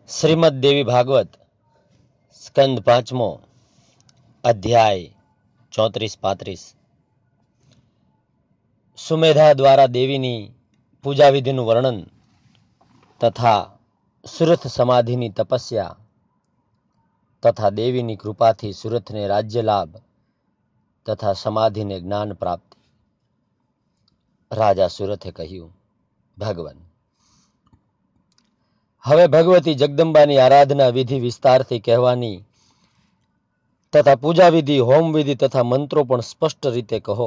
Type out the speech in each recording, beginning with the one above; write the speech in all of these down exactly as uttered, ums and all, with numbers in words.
શ્રીમદ દેવી ભાગવત સ્કંદ પાંચમો અધ્યાય ચોત્રીસ પાંત્રીસ. સુમેધા દ્વારા દેવીની પૂજા વિધિનું વર્ણન તથા સુરથ સમાધિની તપસ્યા તથા દેવીની કૃપાથી સુરથને રાજ્ય લાભ તથા સમાધિને જ્ઞાન પ્રાપ્તિ. રાજા સુરથે કહ્યું, ભગવાન, હવે ભગવતી જગદંબાની આરાધના વિધિ વિસ્તારથી કહેવાની તથા પૂજા વિધિ, હોમ વિધિ તથા મંત્રો પણ સ્પષ્ટ રીતે કહો.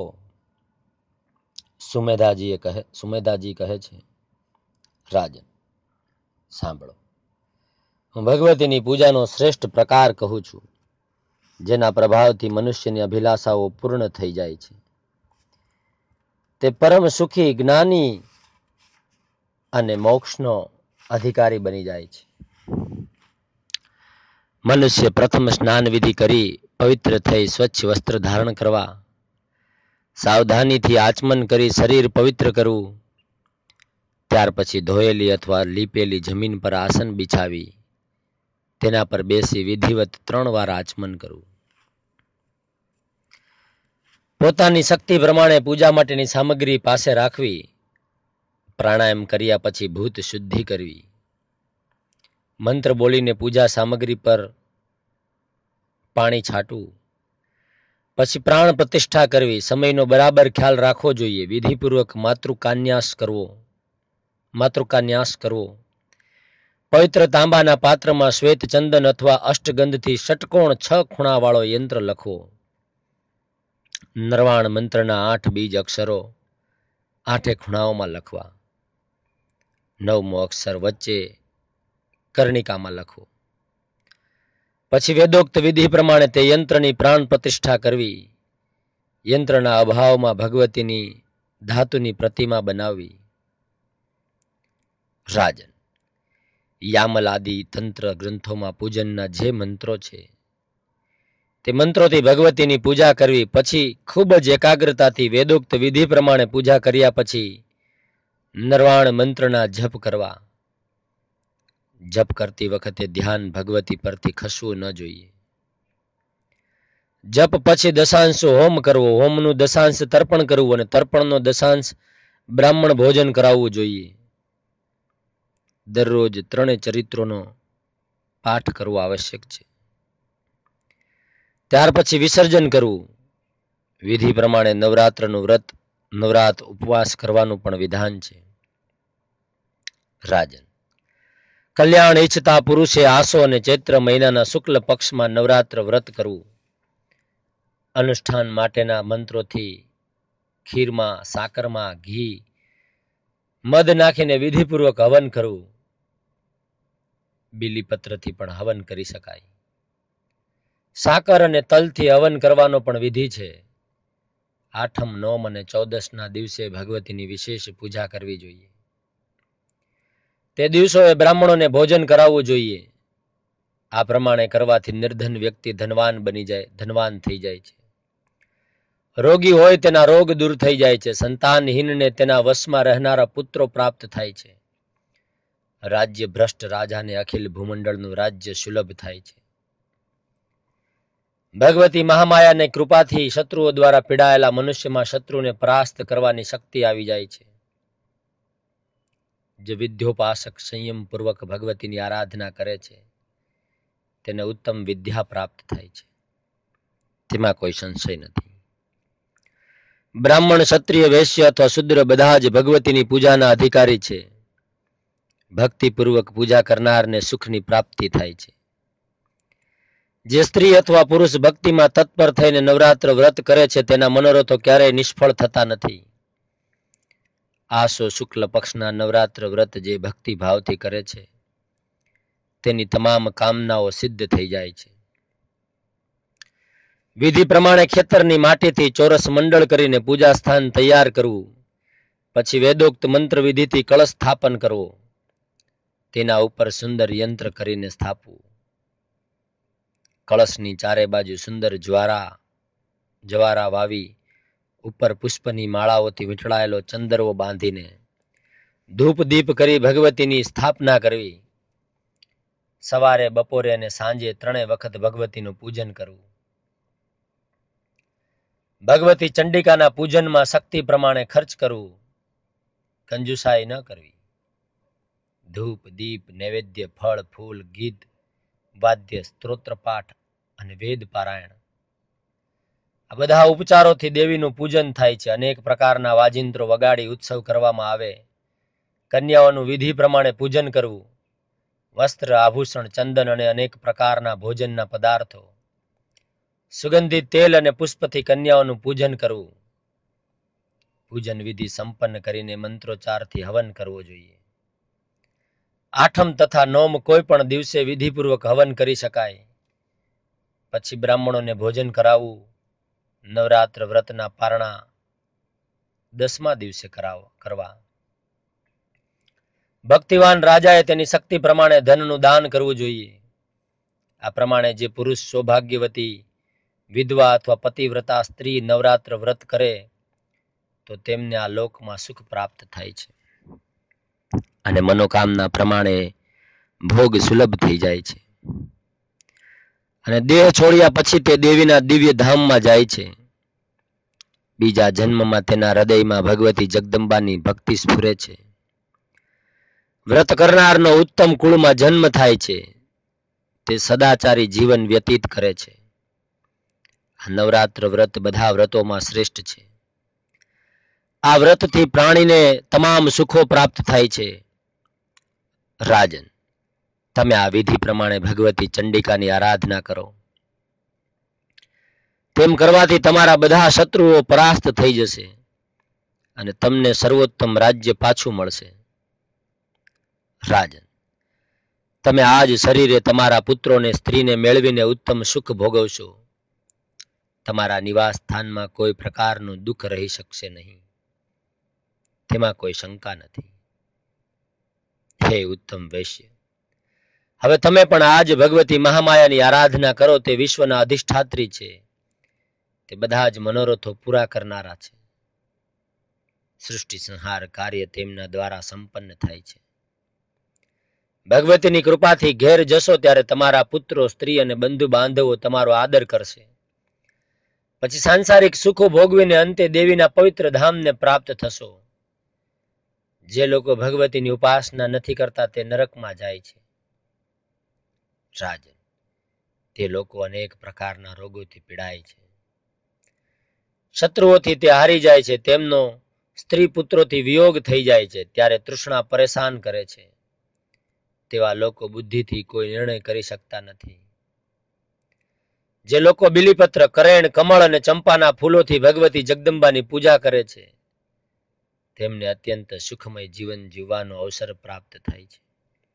સુમેધાજીએ કહે સુમેધાજી કહે છે, રાજન, સાંભળો. હું ભગવતીની પૂજાનો શ્રેષ્ઠ પ્રકાર કહું છું, જેના પ્રભાવથી મનુષ્યની અભિલાષાઓ પૂર્ણ થઈ જાય છે. તે પરમ સુખી, જ્ઞાની અને મોક્ષનો અધિકારી બની જાય છે. મનુષ્ય પ્રથમ સ્નાન વિધિ કરી પવિત્ર થઈ સ્વચ્છ વસ્ત્ર ધારણ કરવા, સાવધાનીથી આચમન કરી શરીર પવિત્ર કરવું, ત્યાર પછી ધોયેલી અથવા લીપેલી જમીન પર આસન બિછાવી તેના પર બેસી વિધિવત ત્રણ વાર આચમન કરવું. પોતાની શક્તિ પ્રમાણે પૂજા માટેની સામગ્રી પાસે રાખવી. પ્રાણાયામ કર્યા પછી ભૂત શુદ્ધિ કરવી. મંત્ર બોલીને પૂજા સામગ્રી પર પાણી છાંટવું. પછી પ્રાણ પ્રતિષ્ઠા કરવી. સમયનો બરાબર ખ્યાલ રાખવો જોઈએ. વિધિપૂર્વક માતૃકાન્યાસ કરવો માતૃકાન્યાસ કરવો. પવિત્ર તાંબાના પાત્રમાં શ્વેત ચંદન અથવા અષ્ટગંધથી ષટકોણ છ ખૂણાવાળો યંત્ર લખવો. નરવાણ મંત્રના આઠ બીજ અક્ષરો આઠે ખૂણાઓમાં લખવા. નવમો અક્ષર વચ્ચે કર્ણિકામાં લખવો. પછી વેદોક્ત વિધિ પ્રમાણે તે યંત્રની પ્રાણ પ્રતિષ્ઠા કરવી. યંત્રના અભાવમાં ભગવતીની ધાતુની પ્રતિમા બનાવવી. રાજન, યામલ આદિ તંત્ર ગ્રંથોમાં પૂજનના જે મંત્રો છે તે મંત્રોથી ભગવતીની પૂજા કરવી. પછી ખૂબ જ એકાગ્રતાથી વેદોક્ત વિધિ પ્રમાણે પૂજા કર્યા પછી નરવાણ મંત્રના જપ કરવા. જપ કરતી વખતે ધ્યાન ભગવતી પરથી ખસવું ન જોઈએ. જપ પછી દશાંશ હોમ કરવો. હોમનું દશાંશ તર્પણ કરવું અને તર્પણનો દશાંશ બ્રાહ્મણ ભોજન કરાવવું જોઈએ. દરરોજ ત્રણેય ચરિત્રોનો પાઠ કરવો આવશ્યક છે. ત્યાર પછી વિસર્જન કરવું. વિધિ પ્રમાણે નવરાત્રનું વ્રત, નવરાત ઉપવાસ કરવાનું પણ વિધાન છે. રાજન, કલ્યાણ ઈચ્છતા પુરુષે આસો અને ચૈત્ર મહિનાના શુક્લ પક્ષમાં નવરાત્ર વ્રત કરવું. અનુષ્ઠાન માટેના મંત્રોથી ખીરમાં, સાકરમાં, ઘી, મધ નાખીને વિધિપૂર્વક હવન કરવું. બીલીપત્રથી પણ હવન કરી શકાય. સાકર અને તલથી હવન કરવાનો પણ વિધિ છે. આઠમ, નોમ અને ચૌદસના દિવસે ભગવતીની વિશેષ પૂજા કરવી જોઈએ. તે દિવસોએ બ્રાહ્મણોને ભોજન કરાવવું જોઈએ. આ પ્રમાણે કરવાથી નિર્ધન વ્યક્તિ ધનવાન બની જાય ધનવાન થઈ જાય છે. રોગી હોય તેના રોગ દૂર થઈ જાય છે. સંતાનહીનને તેના વશમાં રહેનારા પુત્રો પ્રાપ્ત થાય છે. રાજ્ય ભ્રષ્ટ રાજાને અખિલ ભૂમંડળનું રાજ્ય સુલભ થાય છે. ભગવતી મહામાયાને કૃપાથી શત્રુઓ દ્વારા પીડાયેલા મનુષ્યમાં શત્રુને પરાસ્ત કરવાની શક્તિ આવી જાય છે. જે વિદ્યોપાસક સંયમ પૂર્વક ભગવતીની આરાધના કરે છે તેને ઉત્તમ વિદ્યા પ્રાપ્ત થાય છે. તેમાં કોઈ સંશય નથી. બ્રાહ્મણ, ક્ષત્રિય, વૈશ્ય અથવા શુદ્ર બધા જ ભગવતીની પૂજાના અધિકારી છે. ભક્તિપૂર્વક પૂજા કરનારને સુખની પ્રાપ્તિ થાય છે. જે સ્ત્રી અથવા પુરુષ ભક્તિમાં તત્પર થઈને નવરાત્ર વ્રત કરે છે તેના મનોરથો ક્યારેય નિષ્ફળ થતા નથી. આસો શુક્લ પક્ષના નવરાત્ર વ્રત જે ભક્તિ ભાવથી કરે છે તેની તમામ કામનાઓ સિદ્ધ થઈ જાય છે. વિધિ પ્રમાણે ખેતરની માટીથી ચોરસ મંડળ કરીને પૂજા સ્થાન તૈયાર કરવું. પછી વેદોક્ત મંત્ર વિધિથી કળશ સ્થાપન કરવો. તેના ઉપર સુંદર યંત્ર કરીને સ્થાપવું. કળશની ચારે બાજુ સુંદર જ્વારા જવારા વાવી ઉપર પુષ્પની માળાઓથી વીંટળાયેલો ચંદરવો બાંધીને ધૂપ દીપ કરી ભગવતીની સ્થાપના કરવી. સવારે, બપોરે અને સાંજે ત્રણેય વખત ભગવતીનું પૂજન કરવું. ભગવતી ચંડિકાના પૂજનમાં શક્તિ પ્રમાણે ખર્ચ કરવું, કંજુસાઈ ન કરવી. ધૂપ, દીપ, નૈવેદ્ય, ફળ, ફૂલ, ગીત, વાદ્ય, સ્ત્રોત્ર પાઠ અને વેદ પારાયણ, આ બધા ઉપચારોથી દેવીનું પૂજન થાય છે. અનેક પ્રકારના વાજિંત્રો વગાડી ઉત્સવ કરવામાં આવે. કન્યાઓનું વિધિ પ્રમાણે પૂજન કરવું. વસ્ત્ર, આભૂષણ, ચંદન અને અનેક પ્રકારના ભોજનના પદાર્થો, સુગંધિત તેલ અને પુષ્પથી કન્યાઓનું પૂજન કરવું. પૂજન વિધિ સંપન્ન કરીને મંત્રોચ્ચારથી હવન કરવો જોઈએ. આઠમ તથા નોમ કોઈ પણ દિવસે વિધિપૂર્વક હવન કરી શકાય. પછી બ્રાહ્મણોને ભોજન કરાવવું. નવરાત્ર વ્રતના પારણા દસમા દિવસે કરાવ કરવા. ભક્તિવાન રાજાએ તેની શક્તિ પ્રમાણે ધનનું દાન કરવું જોઈએ. આ પ્રમાણે જે પુરુષ સૌભાગ્યવતી વિધવા અથવા પતિવ્રતા સ્ત્રી નવરાત્ર વ્રત કરે તો તેમને આ લોકમાં સુખ પ્રાપ્ત થાય છે અને મનોકામના પ્રમાણે ભોગ સુલભ થઈ જાય છે અને દેહ છોડ્યા પછી તે દેવીના દિવ્ય ધામમાં જાય છે. બીજા જન્મમાં તેના હૃદયમાં ભગવતી જગદંબાની ભક્તિ સ્ફુરે છે. વ્રત કરનારનો ઉત્તમ કુળમાં જન્મ થાય છે. તે સદાચારી જીવન વ્યતીત કરે છે. આ નવરાત્ર વ્રત બધા વ્રતોમાં શ્રેષ્ઠ છે. આ વ્રતથી પ્રાણીને તમામ સુખો પ્રાપ્ત થાય છે. રાજન, તમે આ વિધિ પ્રમાણે ભગવતી ચંડિકાની આરાધના કરો. તેમ કરવાથી તમારા બધા શત્રુઓ પરાસ્ત થઈ જશે અને તમને સર્વોત્તમ રાજ્ય પાછું મળશે. રાજન, તમે આજ શરીરે તમારા પુત્રોને સ્ત્રીને મેળવીને ઉત્તમ સુખ ભોગવશો. તમારા નિવાસ સ્થાનમાં કોઈ પ્રકારનું દુઃખ રહી શકશે નહીં. તેમાં કોઈ શંકા નથી. હે ઉત્તમ વૈશ્ય, હવે તમે પણ આજ ભગવતી મહામાયાની આરાધના કરો. તે વિશ્વના અધિષ્ઠાત્રી છે. તે બધા જ મનોરથો પૂરા કરનારા છે. સૃષ્ટિ સંહાર કાર્ય તેમના દ્વારા સંપન્ન થાય છે. ભગવતીની કૃપાથી ઘેર જશો ત્યારે તમારા પુત્રો, સ્ત્રી અને બંધુ બાંધવો તમારો આદર કરશે. પછી સાંસારિક સુખો ભોગવીને અંતે દેવીના પવિત્ર ધામને પ્રાપ્ત થશો. જે લોકો ભગવતીની ઉપાસના નથી કરતા તે નરકમાં જાય છે. રાજન, તે લોકો અનેક પ્રકારના રોગોથી પીડાય છે. શત્રુઓથી તે હારી જાય છે. તેમનો સ્ત્રી પુત્રોથી વિયોગ થઈ જાય છે. ત્યારે તૃષ્ણા પરેશાન કરે છે. તેવા લોકો બુદ્ધિથી કોઈ નિર્ણય કરી શકતા નથી. જે લોકો બિલીપત્ર, કરેણ, કમળ અને ચંપાના ફૂલોથી ભગવતી જગદંબાની પૂજા કરે છે તેમને અત્યંત સુખમય જીવન જીવવાનો અવસર પ્રાપ્ત થાય છે.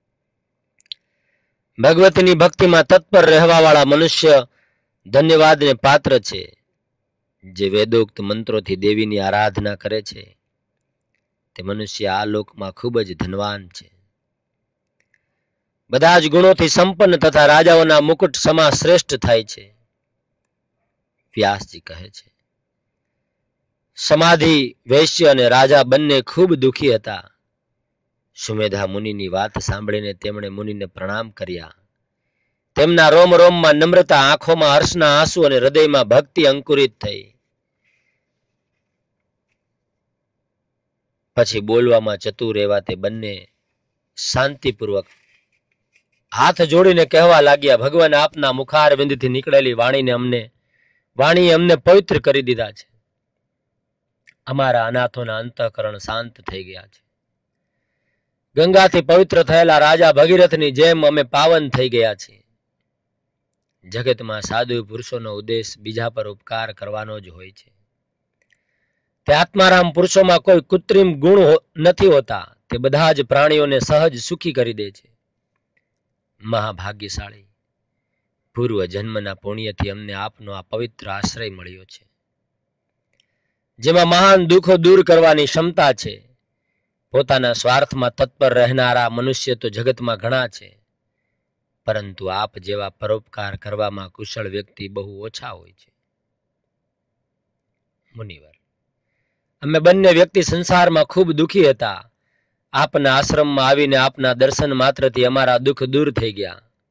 ભગવતીની ભક્તિમાં તત્પર રહેવાવાળા મનુષ્ય ધન્યવાદને પાત્ર છે. જે વેદોક્ત મંત્રોથી દેવીની આરાધના કરે છે તે મનુષ્ય આ લોકમાં ખૂબ જ ધનવાન છે. બધા જ ગુણોથી સંપન્ન તથા રાજાઓના મુકુટ સમા શ્રેષ્ઠ થાય છે. વ્યાસજી કહે છે, સમાધિ વૈશ્ય અને રાજા બંને ખૂબ દુઃખી હતા. સુમેધા મુનિની વાત સાંભળીને તેમણે મુનિને પ્રણામ કર્યા. તેમના રોમ રોમમાં નમ્રતા, આંખોમાં હર્ષના આંસુ અને હૃદયમાં ભક્તિ અંકુરિત થઈ. પછી બોલવામાં ચતુર એવા તે બંને શાંતિપૂર્વક હાથ જોડીને કહેવા લાગ્યા, ભગવાન આપના મુખારવિંદથી નીકળેલી વાણીને અમને વાણીએ અમને પવિત્ર કરી દીધા છે. અમારા અનાથોના અંતઃકરણ શાંત થઈ ગયા છે. ગંગાથી પવિત્ર થયેલા રાજા ભગીરથની જેમ અમે પાવન થઈ ગયા છીએ. જગતમાં સાધુ પુરુષોનો ઉદ્દેશ બીજા પર ઉપકાર કરવાનો જ હોય છે. તે આત્મારામ પુરુષોમાં કોઈ કૃત્રિમ ગુણ નથી હોતા. તે બધા જ પ્રાણીઓને સહજ સુખી કરી દે છે. મહાભાગ્યશાળી, પૂર્વ જન્મના પુણ્યથી અમને આપનો આ પવિત્ર આશ્રય મળ્યો છે, જેમાં મહાન દુઃખો દૂર કરવાની ક્ષમતા છે. પોતાના સ્વાર્થમાં તત્પર રહેનારા મનુષ્ય તો જગતમાં ઘણા છે, પરંતુ આપ જેવા પરોપકાર કરવામાં કુશળ વ્યક્તિ બહુ ઓછા હોય છે. મુનિવર, અમે બંને વ્યક્તિ સંસારમાં ખૂબ દુઃખી હતા. આપના આશ્રમમાં આવીને આપના દર્શન માત્રથી અમારા દુઃખ દૂર થઈ ગયા.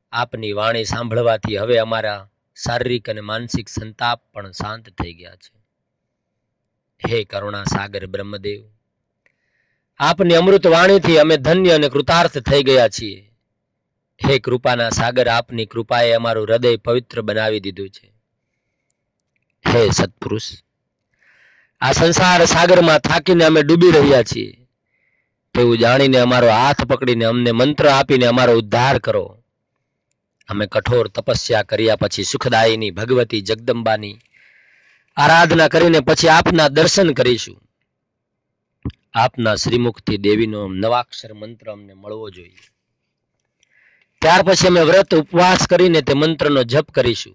આપની વાણી સાંભળવાથી હવે અમારા શારીરિક અને માનસિક સંતાપ પણ શાંત થઈ ગયા છે. હે કરુણા સાગર બ્રહ્મદેવ, આપની અમૃત વાણીથી અમે ધન્ય અને કૃતાર્થ થઈ ગયા છીએ. હે કૃપાના સાગર, આપની કૃપાએ અમારું હૃદય પવિત્ર બનાવી દીધું છે. હે સત્પુરુષ, આ સંસાર સાગરમાં થાકીને અમે ડૂબી રહ્યા છીએ, તેવું જાણીને અમારો હાથ પકડીને અમને મંત્ર આપીને અમારો ઉદ્ધાર કરો. અમે કઠોર તપસ્યા કર્યા પછી સુખદાયીની ભગવતી જગદંબાની આરાધના કરીને પછી આપના દર્શન કરીશું. આપના શ્રીમુખથી દેવીનો નવાક્ષર મંત્ર અમને મળવો જોઈએ. ત્યાર પછી અમે વ્રત ઉપવાસ કરીને તે મંત્રનો જપ કરીશું.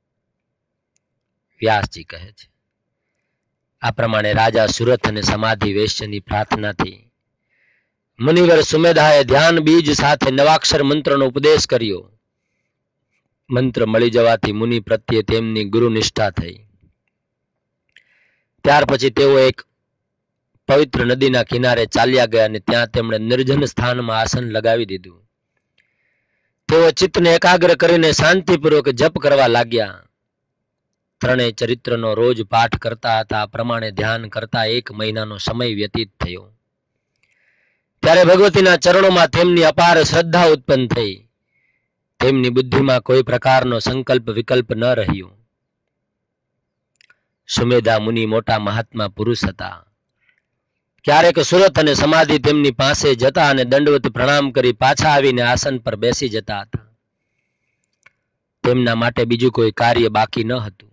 વ્યાસજી કહે છે, આ પ્રમાણે રાજા સુરથ અને સમાધિ વૈશ્યની પ્રાર્થનાથી મુનિવર સુમેધાએ ધ્યાન બીજ સાથે નવાક્ષર મંત્રનો ઉપદેશ કર્યો. મંત્ર મળી જવાથી મુનિ પ્રત્યે તેમની ગુરુ નિષ્ઠા થઈ. ત્યાર પછી તેઓ એક પવિત્ર નદીના કિનારે ચાલ્યા ગયા અને ત્યાં તેમણે નિર્જન સ્થાનમાં આસન લગાવી દીધું. તેઓ ચિત્તને એકાગ્ર કરીને શાંતિપૂર્વક જપ કરવા લાગ્યા. ત્રણેય ચરિત્રનો રોજ પાઠ કરતા હતા. આ પ્રમાણે ધ્યાન કરતા એક મહિનાનો સમય વ્યતીત થયો. ત્યારે ભગવતીના ચરણોમાં તેમની અપાર શ્રદ્ધા ઉત્પન્ન થઈ. તેમની બુદ્ધિમાં કોઈ પ્રકારનો સંકલ્પ વિકલ્પ ન રહ્યો. સુમેધા મુનિ મોટા મહાત્મા પુરુષ હતા. ક્યારેક સુરત અને સમાધિ તેમની પાસે જતા અને દંડવત પ્રણામ કરી પાછા આવીને આસન પર બેસી જતા હતા. તેમના માટે બીજું કોઈ કાર્ય બાકી ન હતું.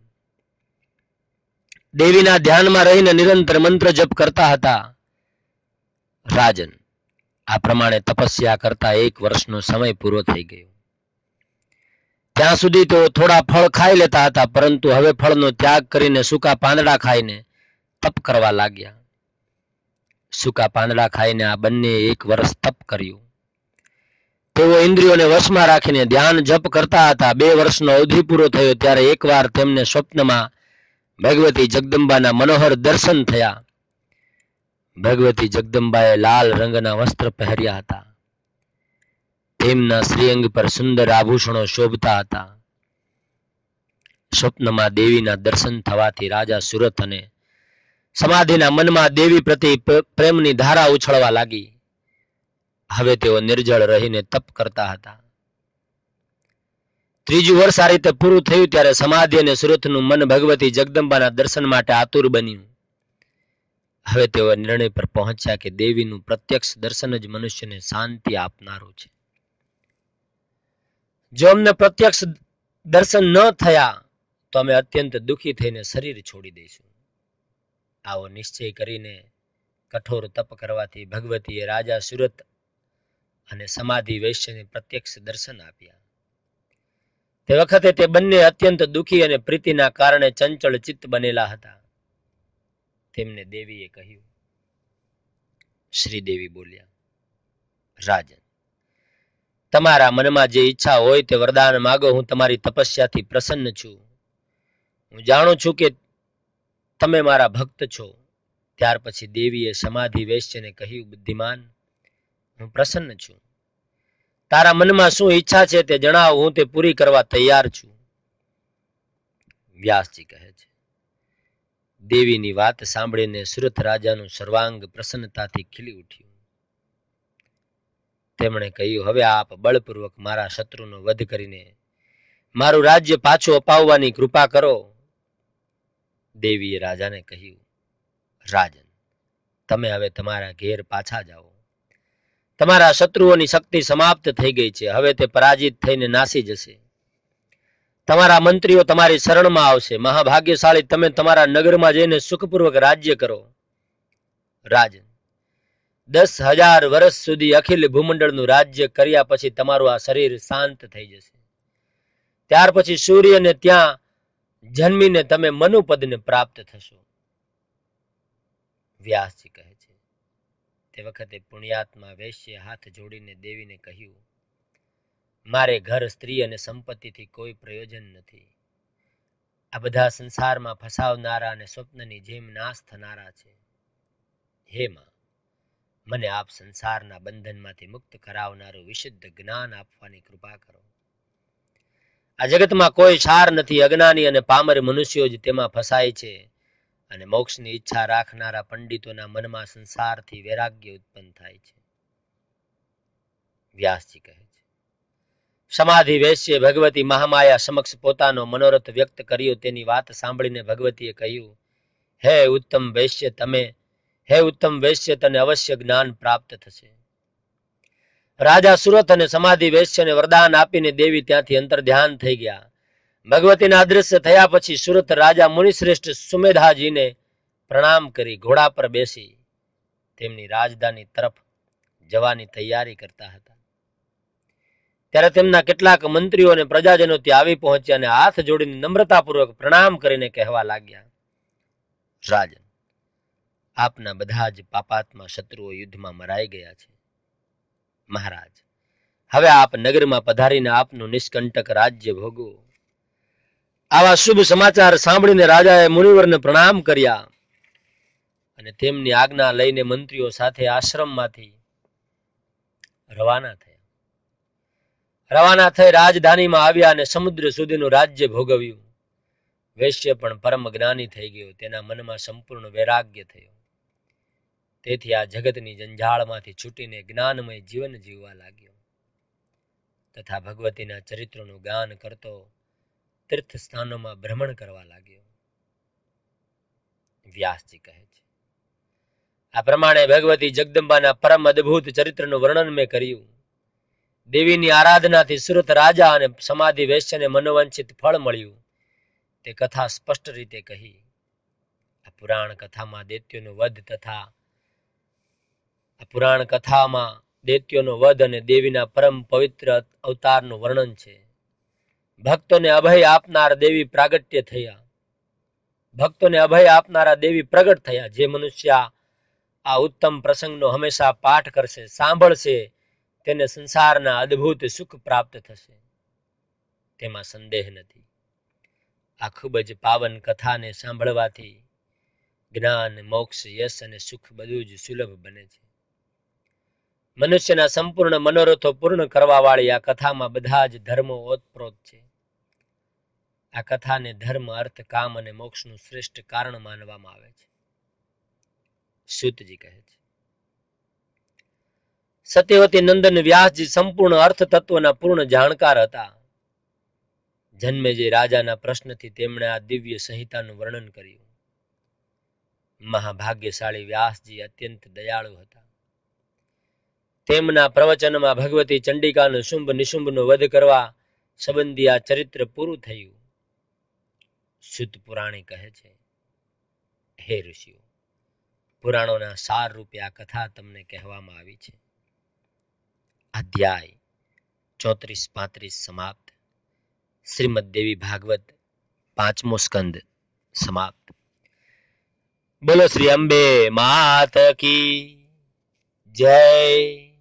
દેવીના ધ્યાનમાં રહીને નિરંતર મંત્ર જપ કરતા હતા. રાજન, આ પ્રમાણે તપસ્યા કરતા એક વર્ષનો સમય પૂરો થઈ ગયો. ત્યાં સુધી તેઓ થોડા ફળ ખાઈ લેતા હતા, પરંતુ હવે ફળનો ત્યાગ કરીને સૂકા પાંદડા ખાઈને તપ કરવા લાગ્યા. સૂકા પાંદડા ખાઈને આ બંને એક વર્ષ તપ કર્યું. તેઓ ઇન્દ્રિયોને વશમાં રાખીને ધ્યાન જપ કરતા હતા. બે વર્ષનો અવધિ પૂરો થયો ત્યારે એકવાર તેમને સ્વપ્નમાં ભગવતી જગદંબાના મનોહર દર્શન થયા. ભગવતી જગદંબાએ લાલ રંગના વસ્ત્ર પહેર્યા હતા. તેમના શ્રીઅંગ પર સુંદર આભૂષણો શોભતા હતા. સ્વપ્નમાં દેવીના દર્શન થવાથી રાજા સુરથ અને સમાધિના મનમાં દેવી પ્રત્યે પ્રેમની ધારા ઉછળવા લાગી. હવે તેઓ નિર્જળ રહીને તપ કરતા હતા. ત્રીજું વર્ષ આ રીતે પૂરું થયું ત્યારે સમાધિ અને સુરથનું મન ભગવતી જગદંબાના દર્શન માટે આતુર બન્યું. હવે તેઓ નિર્ણય પર પહોંચ્યા કે દેવીનું પ્રત્યક્ષ દર્શન જ મનુષ્યને શાંતિ આપનારું છે. જો અમને પ્રત્યક્ષ દર્શન ન થયા તો અમે અત્યંત દુઃખી થઈને શરીર છોડી દઈશું. આવો નિશ્ચય કરીને કઠોર તપ કરવાથી ભગવતીએ રાજા સુરત અને સમાધિ વૈશ્યને પ્રત્યક્ષ દર્શન આપ્યા. તે વખતે તે બંને અત્યંત દુઃખી અને પ્રીતિના કારણે ચંચળ ચિત્ત બનેલા હતા. તેમને દેવીએ કહ્યું. શ્રીદેવી બોલ્યા, રાજન, તમારા મનમાં જે ઈચ્છા હોય તે વરદાન માગો. હું તમારી તપસ્યાથી પ્રસન્ન છું. હું જાણું છું કે તમે મારા ભક્ત છો. ત્યાર પછી દેવીએ સમાધિ વૈશ્યને કહ્યું, બુદ્ધિમાન, હું પ્રસન્ન છું. તારા મનમાં શું ઈચ્છા છે તે જણાવ, હું તે પૂરી કરવા તૈયાર છું. વ્યાસજી કહે છે, દેવીની વાત સાંભળીને સુરત રાજાનું સર્વાંગ પ્રસન્નતાથી ખીલી ઉઠ્યું. તેમણે કહ્યું, હવે આપ બળપૂર્વક મારા શત્રુનો વધ કરીને મારું રાજ્ય પાછું અપાવવાની કૃપા કરો. દેવીએ રાજાને કહ્યું, રાજન, તમે હવે તમારા ઘેર પાછા જાઓ. તમારા શત્રુઓની શક્તિ સમાપ્ત થઈ ગઈ છે. હવે તે પરાજિત થઈને નાસી જશે. તમારા મંત્રીઓ તમારી શરણમાં આવશે. મહાભાગ્યશાળી તમે તમારા નગરમાં જઈને સુખપૂર્વક રાજ્ય કરો. રાજન, દસ હજાર વર્ષ સુધી અખિલ ભૂમંડળનું રાજ્ય કર્યા પછી તમારું આ શરીર શાંત થઈ જશે. ત્યાર પછી સૂર્યને ત્યાં જન્મીને તમે મનુપદને પ્રાપ્ત થશો. વ્યાસજી કહે છે, તે વખતે પુણ્યાત્મા વૈશ્ય હાથ જોડીને દેવીને કહ્યું, મારે ઘર, સ્ત્રી અને સંપત્તિથી કોઈ પ્રયોજન નથી. આ બધા સંસારમાં ફસાવનારા અને સ્વપ્નની જેમ નાશ થનારા છે. હે માં, મને આપ સંસારના બંધનમાંથી મુક્ત કરાવનારું વિશુદ્ધ જ્ઞાન આપવાની કૃપા કરો. આ જગતમાં કોઈ સાર નથી. અજ્ઞાની અને પામર મનુષ્યો જ તેમાં ફસાય છે અને મોક્ષની ઈચ્છા રાખનારા પંડિતોના મનમાં સંસારથી વૈરાગ્ય ઉત્પન્ન થાય છે. વ્યાસજી કહે છે, સમાધિ વેશ્ય ભગવતી મહામાયા સમક્ષ પોતાનો મનોરથ વ્યક્ત કર્યો. તેની વાત સાંભળીને ભગવતીએ કહ્યું, હે ઉત્તમ વૈશ્ય તમે હે ઉત્તમ વૈશ્ય તને અવશ્ય જ્ઞાન પ્રાપ્ત થશે. રાજા સુરત અને સમાધિ વેશ્યને વરદાન આપીને દેવી ત્યાંથી અંતર ધ્યાન થઈ ગયા. ભગવતીના અદૃશ્ય થયા પછી સુરત રાજા મુનિશ્રેષ્ઠ સુમેધાજીને પ્રણામ કરી ઘોડા પર બેસી તેમની રાજધાની તરફ જવાની તૈયારી કરતા હતા. ત્યારે તેમના કેટલાક મંત્રીઓ અને પ્રજાજનો ત્યાં આવી પહોંચ્યા અને હાથ જોડીને નમ્રતાપૂર્વક પ્રણામ કરીને કહેવા લાગ્યા, રાજન, આપના બધા જ પાપાત્મા શત્રુઓ યુદ્ધમાં મરાઈ ગયા છે. મહારાજ, હવે આપ નગરમાં પધારીને આપનું નિષ્કંટક રાજ્ય ભોગવો. આવા શુભ સમાચાર સાંભળીને રાજાએ મુનિવરને પ્રણામ કર્યા અને તેમની આજ્ઞા લઈને મંત્રીઓ સાથે આશ્રમમાંથી રવાના થયા. રવાના થઈ રાજધાનીમાં આવ્યા અને સમુદ્ર સુધીનું રાજ્ય ભોગવ્યું. વૈશ્ય પણ પરમ જ્ઞાની થઈ ગયો. તેના મનમાં સંપૂર્ણ વૈરાગ્ય થયો. તેથી આ જગતની જંજાળમાંથી છૂટીને જ્ઞાનમય જીવન જીવવા લાગ્યો તથા ભગવતીના ચરિત્રનું ગાન કરતો તીર્થ સ્થાનોમાં ભ્રમણ કરવા લાગ્યો. વ્યાસજી કહે છે, આ પ્રમાણે ભગવતી જગદંબાના પરમ અદ્ભુત ચરિત્રનું વર્ણન મેં કર્યું. દેવીની આરાધનાથી સુરત રાજા અને સમાધિ વેશ્યને મનોવાંછિત ફળ મળ્યું તે કથા સ્પષ્ટ રીતે કહી. આ પુરાણ કથામાં દૈત્યોનો વધ તથા આ પુરાણ કથામાં દૈત્યોનો વધ અને દેવીના પરમ પવિત્ર અવતારનું વર્ણન છે. ભક્તોને અભય આપનાર દેવી પ્રાગટ્ય થયા ભક્તોને અભય આપનારા દેવી પ્રગટ થયા. જે મનુષ્ય આ ઉત્તમ પ્રસંગનો હંમેશા પાઠ કરશે, સાંભળશે, તેને સંસારના અદ્ભુત સુખ પ્રાપ્ત થશે, તેમાં સંદેહ નથી. આ ખૂબ જ પાવન કથાને સાંભળવાથી જ્ઞાન, મોક્ષ, યશ અને સુખ બધું જ સુલભ બને છે. મનુષ્યના સંપૂર્ણ મનોરથો પૂર્ણ કરવા વાળી આ કથામાં બધા જ ધર્મો ઓતપ્રોત છે. આ કથાને ધર્મ, અર્થ, કામ અને મોક્ષનું શ્રેષ્ઠ કારણ માનવામાં આવે છે. સૂતજી કહે છે, સત્યવતી નંદન વ્યાસજી સંપૂર્ણ અર્થ તત્વના પૂર્ણ જાણકાર હતા. જન્મે જે રાજાના પ્રશ્નથી તેમણે આ દિવ્ય સંહિતાનું વર્ણન કર્યું. મહાભાગ્યશાળી વ્યાસજી અત્યંત દયાળુ હતા. તેમના પ્રવચનમાં ભગવતી ચંડિકાનું શુંભ નિશુંભનો વધ કરવા સંબંધી આ ચરિત્ર પૂરું થયું. શુદ્ધ પુરાણી કહે છે, હે ઋષિઓ, પુરાણોના સાર રૂપે આ કથા તમને કહેવામાં આવી છે. અધ્યાય ચોત્રીસ પાંત્રીસ સમાપ્ત. શ્રીમદ દેવી ભાગવત પાંચમો સ્કંદ સમાપ્ત. બોલો શ્રી અંબે માત કી જય.